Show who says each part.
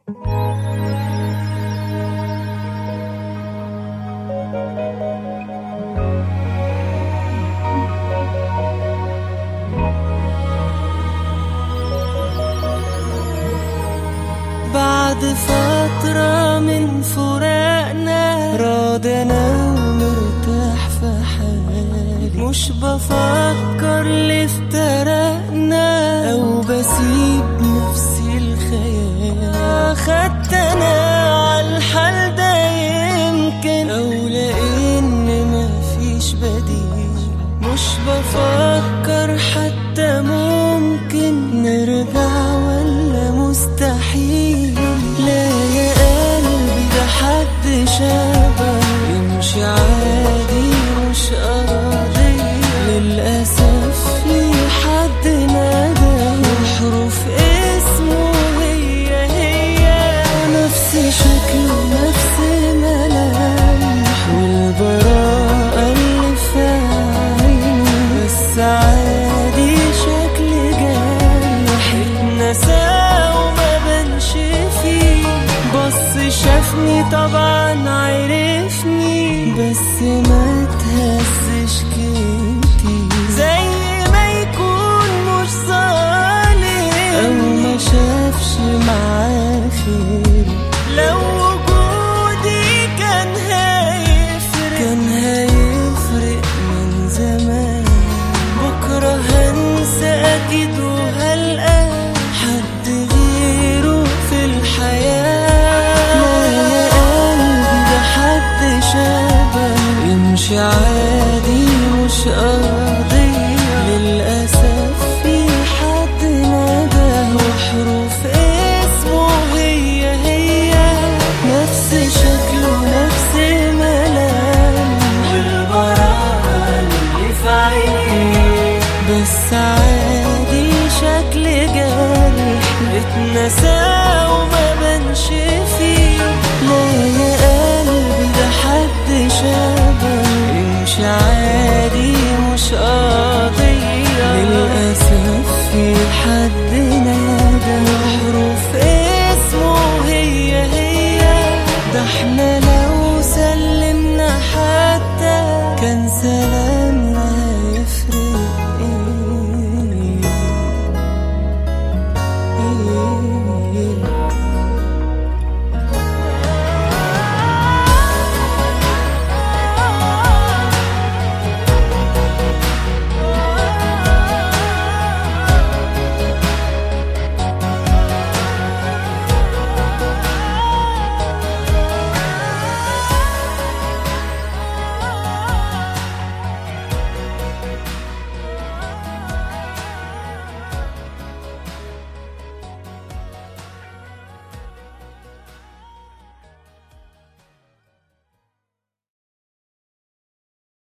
Speaker 1: بعد فترة من فراقنا راضي أنا ومرتاح في حالي، مش بفكر ليه افترقنا أو بسيب نفسي الخيال. خدت أنا عالحال ده يمكن أو لأن مفيش بديل، مش بفكر حتى ممكن نرجع ولا مستحيل. لا يا قلبي ده حد شبه يمشي عادي مش قضية، للأسف في حد نادى وحروف اسمه هي نفس شكله نفس ملامح والبراءة اللي في عينه، بس عادي شكل جارح اتنسى شافني طبعا عرفني، بس ما تهزش كتير زي ما يكون مش ظالم او ما شافش معاه خير. لو وجودي كان هيفرق من زمان، بكرة هنسى اكيد وهلقى حد غيره في الحياة. يمشي عادي مش قضية، للأسف في حد نادى وحروف اسمه هي نفس شكله نفس ملامح والبراءة اللي في عينيه، بس عادي شكل جارح اتنسى وما بنش